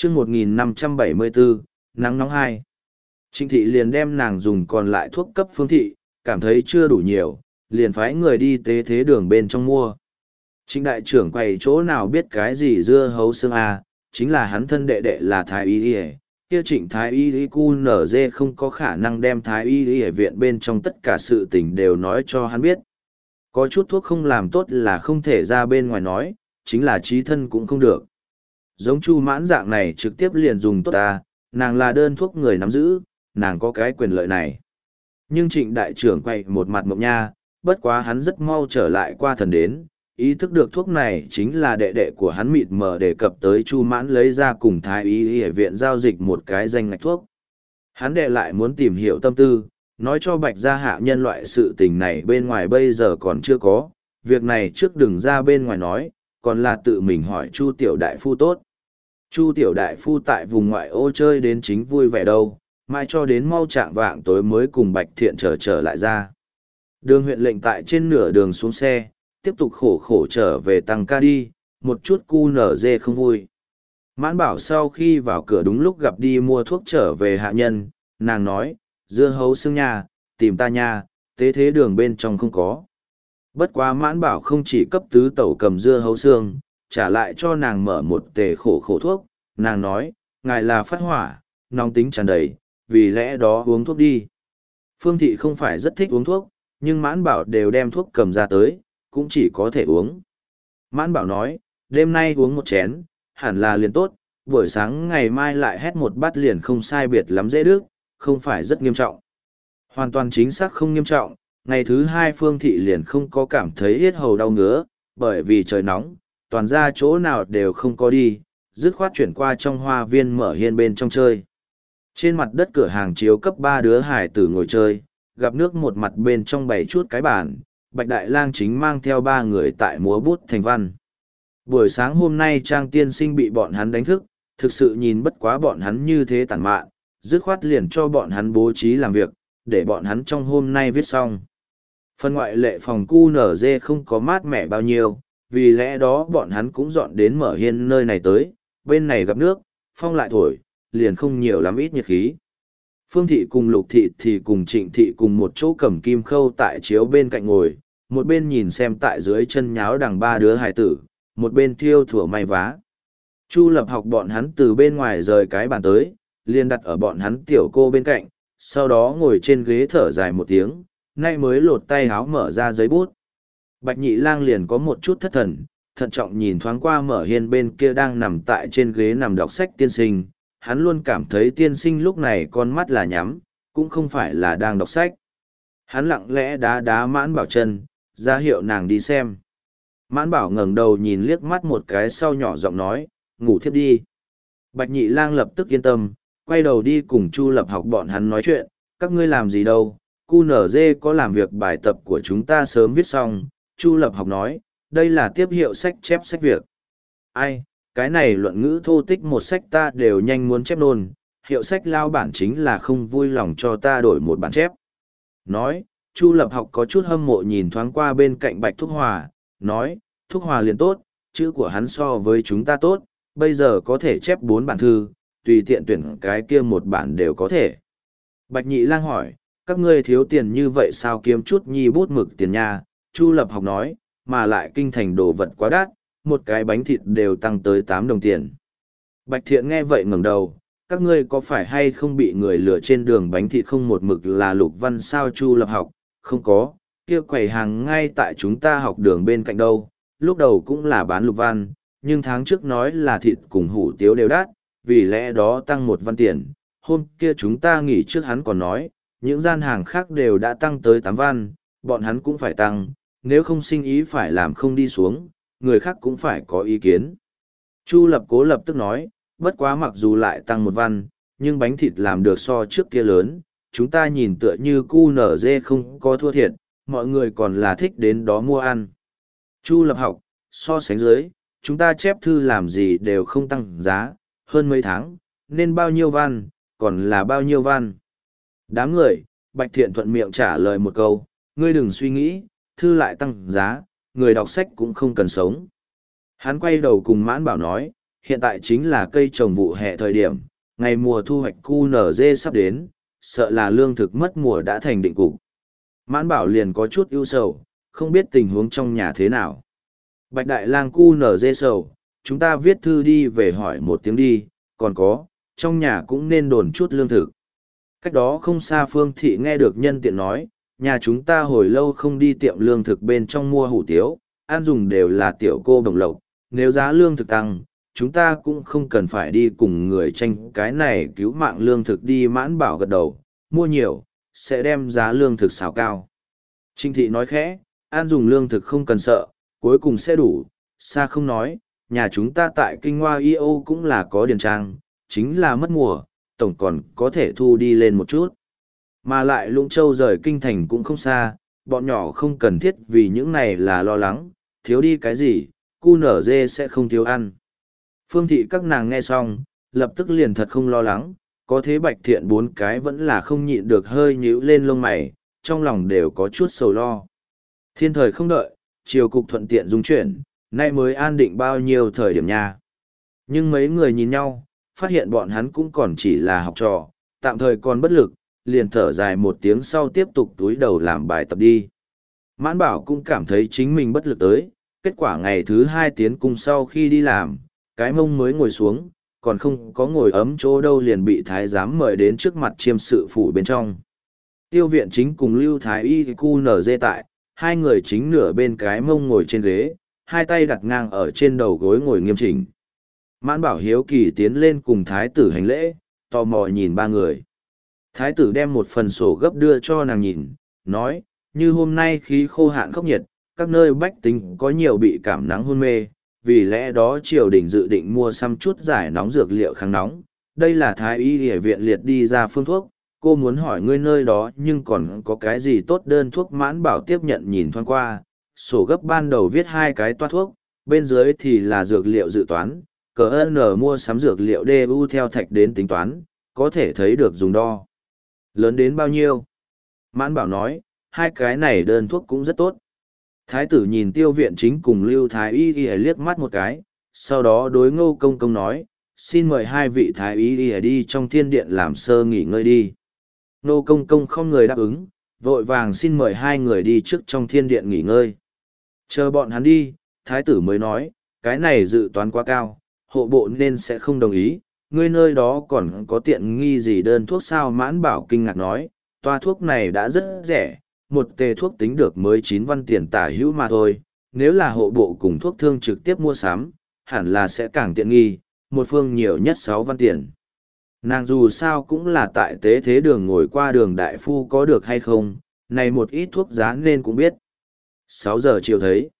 chương 1574, nắng nóng 2. Trịnh thị liền đem nàng dùng còn lại thuốc cấp Phương thị, cảm thấy chưa đủ nhiều, liền phái người đi tế thế đường bên trong mua. Trịnh đại trưởng quầy chỗ nào biết cái gì dưa hấu xương chính là hắn thân đệ đệ là thái y y, kia Trịnh thái y y cu nở dê không có khả năng đem thái y y viện bên trong tất cả sự tình đều nói cho hắn biết. Có chút thuốc không làm tốt là không thể ra bên ngoài nói, chính là trí thân cũng không được. Giống Chu Mãn dạng này trực tiếp liền dùng tốt nàng là đơn thuốc người nắm giữ, nàng có cái quyền lợi này. Nhưng Trịnh đại trưởng quay một mặt mộng nha, bất quá hắn rất mau trở lại qua thần đến, ý thức được thuốc này chính là đệ đệ của hắn mịt mờ đề cập tới Chu Mãn lấy ra cùng thái y y viện giao dịch một cái danh ngạch thuốc. Hắn đệ lại muốn tìm hiểu tâm tư, nói cho Bạch gia hạ nhân loại sự tình này bên ngoài bây giờ còn chưa có, việc này trước đừng ra bên ngoài nói, còn là tự mình hỏi Chu tiểu đại phu tốt. Chu tiểu đại phu tại vùng ngoại ô chơi đến chính vui vẻ đâu, mai cho đến mau trạng vạng tối mới cùng Bạch Thiện trở lại ra. Đường huyện lệnh tại trên nửa đường xuống xe, tiếp tục khổ khổ trở về tăng ca đi, một chút cu nở dê không vui. Mãn bảo sau khi vào cửa đúng lúc gặp đi mua thuốc trở về hạ nhân, nàng nói, dưa hấu xương nha, tìm ta nha, tế thế đường bên trong không có. Bất quá mãn bảo không chỉ cấp tứ tẩu cầm dưa hấu xương, trả lại cho nàng mở một tề khổ thuốc, nàng nói, ngài là phát hỏa, nóng tính tràn đầy, vì lẽ đó uống thuốc đi. Phương thị không phải rất thích uống thuốc, nhưng mãn bảo đều đem thuốc cầm ra tới, cũng chỉ có thể uống. Mãn bảo nói, đêm nay uống một chén, hẳn là liền tốt, buổi sáng ngày mai lại hét một bát liền không sai biệt lắm dễ đứt, không phải rất nghiêm trọng. Hoàn toàn chính xác không nghiêm trọng, ngày thứ hai Phương thị liền không có cảm thấy yết hầu đau ngứa, bởi vì trời nóng, toàn ra chỗ nào đều không có đi, dứt khoát chuyển qua trong hoa viên mở hiên bên trong chơi. Trên mặt đất cửa hàng chiếu cấp 3 đứa hải tử ngồi chơi, gặp nước một mặt bên trong bày chút cái bàn, Bạch Đại Lang chính mang theo 3 người tại múa bút thành văn. Buổi sáng hôm nay Trang tiên sinh bị bọn hắn đánh thức, thực sự nhìn bất quá bọn hắn như thế tàn mạn, dứt khoát liền cho bọn hắn bố trí làm việc, để bọn hắn trong hôm nay viết xong. Phần ngoại lệ phòng QNZ không có mát mẻ bao nhiêu, vì lẽ đó bọn hắn cũng dọn đến mở hiên nơi này tới, bên này gặp nước, phong lại thổi, liền không nhiều lắm ít nhiệt khí. Phương thị cùng Lục thị thì cùng Trịnh thị cùng một chỗ cầm kim khâu tại chiếu bên cạnh ngồi, một bên nhìn xem tại dưới chân nháo đằng 3 đứa hài tử, một bên thiêu thủa may vá. Chu Lập học bọn hắn từ bên ngoài rời cái bàn tới, liền đặt ở bọn hắn tiểu cô bên cạnh, sau đó ngồi trên ghế thở dài một tiếng, nay mới lột tay háo mở ra giấy bút. Bạch Nhị Lang liền có một chút thất thần, thận trọng nhìn thoáng qua mở hiên bên kia đang nằm tại trên ghế nằm đọc sách tiên sinh, hắn luôn cảm thấy tiên sinh lúc này con mắt là nhắm, cũng không phải là đang đọc sách. Hắn lặng lẽ đá Mãn Bảo chân, ra hiệu nàng đi xem. Mãn Bảo ngẩng đầu nhìn liếc mắt một cái sau nhỏ giọng nói, ngủ thiếp đi. Bạch Nhị Lang lập tức yên tâm, quay đầu đi cùng Chu Lập học bọn hắn nói chuyện, các ngươi làm gì đâu, QNZ có làm việc bài tập của chúng ta sớm viết xong. Chu Lập học nói, đây là tiếp hiệu sách chép sách việc. Ai, cái này luận ngữ thô tích một sách ta đều nhanh muốn chép nôn, hiệu sách lao bản chính là không vui lòng cho ta đổi một bản chép. Nói, Chu Lập học có chút hâm mộ nhìn thoáng qua bên cạnh Bạch Thúc Hòa, nói, Thúc Hòa liền tốt, chữ của hắn so với chúng ta tốt, bây giờ có thể chép 4 bản thư, tùy tiện tuyển cái kia một bản đều có thể. Bạch Nhị Lang hỏi, các ngươi thiếu tiền như vậy sao kiếm chút nhi bút mực tiền nha? Chu Lập học nói, mà lại kinh thành đồ vật quá đắt, một cái bánh thịt đều tăng tới 8 đồng tiền. Bạch Thiện nghe vậy ngẩng đầu, các ngươi có phải hay không bị người lừa trên đường bánh thịt không một mực là Lục Văn sao? Chu Lập học, không có, kia quầy hàng ngay tại chúng ta học đường bên cạnh đâu, lúc đầu cũng là bán Lục Văn, nhưng tháng trước nói là thịt cùng hủ tiếu đều đắt, vì lẽ đó tăng 1 văn tiền, hôm kia chúng ta nghỉ trước hắn còn nói, những gian hàng khác đều đã tăng tới 8 văn, bọn hắn cũng phải tăng, nếu không sinh ý phải làm không đi xuống, người khác cũng phải có ý kiến. Chu Lập Cố lập tức nói, bất quá mặc dù lại tăng 1 văn, nhưng bánh thịt làm được so trước kia lớn, chúng ta nhìn tựa như QNZ không có thua thiệt, mọi người còn là thích đến đó mua ăn. Chu Lập học, so sánh dưới, chúng ta chép thư làm gì đều không tăng giá, hơn mấy tháng, nên bao nhiêu văn, còn là bao nhiêu văn. Đám người, Bạch Thiện thuận miệng trả lời một câu, ngươi đừng suy nghĩ, thư lại tăng giá, người đọc sách cũng không cần sống. Hắn quay đầu cùng Mãn Bảo nói, hiện tại chính là cây trồng vụ hè thời điểm, ngày mùa thu hoạch QNZ sắp đến, sợ là lương thực mất mùa đã thành định cục. Mãn Bảo liền có chút ưu sầu, không biết tình huống trong nhà thế nào. Bạch Đại Lang QNZ sầu, chúng ta viết thư đi về hỏi một tiếng đi, còn có, trong nhà cũng nên đồn chút lương thực. Cách đó không xa Phương Thị nghe được nhân tiện nói, nhà chúng ta hồi lâu không đi tiệm lương thực bên trong mua hủ tiếu, ăn dùng đều là tiểu cô bồng lộc, nếu giá lương thực tăng, chúng ta cũng không cần phải đi cùng người tranh cái này cứu mạng lương thực đi. Mãn Bảo gật đầu, mua nhiều, sẽ đem giá lương thực xào cao. Trinh Thị nói khẽ, ăn dùng lương thực không cần sợ, cuối cùng sẽ đủ, xa không nói, nhà chúng ta tại Kinh Hoa IO cũng là có điền trang, chính là mất mùa, tổng còn có thể thu đi lên một chút. Mà lại Lũng Châu rời kinh thành cũng không xa, bọn nhỏ không cần thiết vì những này là lo lắng, thiếu đi cái gì, cu nở dê sẽ không thiếu ăn. Phương Thị các nàng nghe xong, lập tức liền thật không lo lắng, có thế Bạch Thiện bốn cái vẫn là không nhịn được hơi nhíu lên lông mày, trong lòng đều có chút sầu lo. Thiên thời không đợi, triều cục thuận tiện dung chuyển, nay mới an định bao nhiêu thời điểm nha. Nhưng mấy người nhìn nhau, phát hiện bọn hắn cũng còn chỉ là học trò, tạm thời còn bất lực, liền thở dài một tiếng sau tiếp tục túi đầu làm bài tập đi. Mãn Bảo cũng cảm thấy chính mình bất lực tới, kết quả ngày thứ 2 tiến cung sau khi đi làm, cái mông mới ngồi xuống, còn không có ngồi ấm chỗ đâu liền bị thái giám mời đến trước mặt chiêm sự phủ bên trong. Tiêu Viện Chính cùng Lưu Thái Y cu nở dê tại, hai người chính nửa bên cái mông ngồi trên ghế, hai tay đặt ngang ở trên đầu gối ngồi nghiêm chỉnh. Mãn Bảo hiếu kỳ tiến lên cùng thái tử hành lễ, tò mò nhìn ba người. Thái tử đem một phần sổ gấp đưa cho nàng nhìn, nói, như hôm nay khí khô hạn khốc nhiệt, các nơi bách tính có nhiều bị cảm nắng hôn mê, vì lẽ đó triều đình dự định mua xăm chút giải nóng dược liệu kháng nóng. Đây là thái y y viện liệt đi ra phương thuốc, cô muốn hỏi ngươi nơi đó nhưng còn có cái gì tốt đơn thuốc. Mãn Bảo tiếp nhận nhìn thoáng qua, sổ gấp ban đầu viết 2 cái toa thuốc, bên dưới thì là dược liệu dự toán, cờ n mua sắm dược liệu DU theo thạch đến tính toán, có thể thấy được dùng đo. Lớn đến bao nhiêu? Mãn Bảo nói, 2 cái này đơn thuốc cũng rất tốt. Thái tử nhìn Tiêu Viện Chính cùng Lưu Thái Y Y liếc mắt một cái, sau đó đối Ngô Công Công nói, xin mời 2 vị Thái Y Y đi trong thiên điện làm sơ nghỉ ngơi đi. Ngô Công Công không người đáp ứng, vội vàng xin mời 2 người đi trước trong thiên điện nghỉ ngơi. Chờ bọn hắn đi, Thái tử mới nói, cái này dự toán quá cao, hộ bộ nên sẽ không đồng ý, ngươi nơi đó còn có tiện nghi gì đơn thuốc sao? Mãn Bảo kinh ngạc nói, toa thuốc này đã rất rẻ, một tề thuốc tính được mới 9 văn tiền tả hữu mà thôi, nếu là hộ bộ cùng thuốc thương trực tiếp mua sắm, hẳn là sẽ càng tiện nghi, một phương nhiều nhất 6 văn tiền. Nàng dù sao cũng là tại tế thế đường ngồi qua đường đại phu có được hay không, này một ít thuốc giá nên cũng biết. 6 giờ chiều thấy.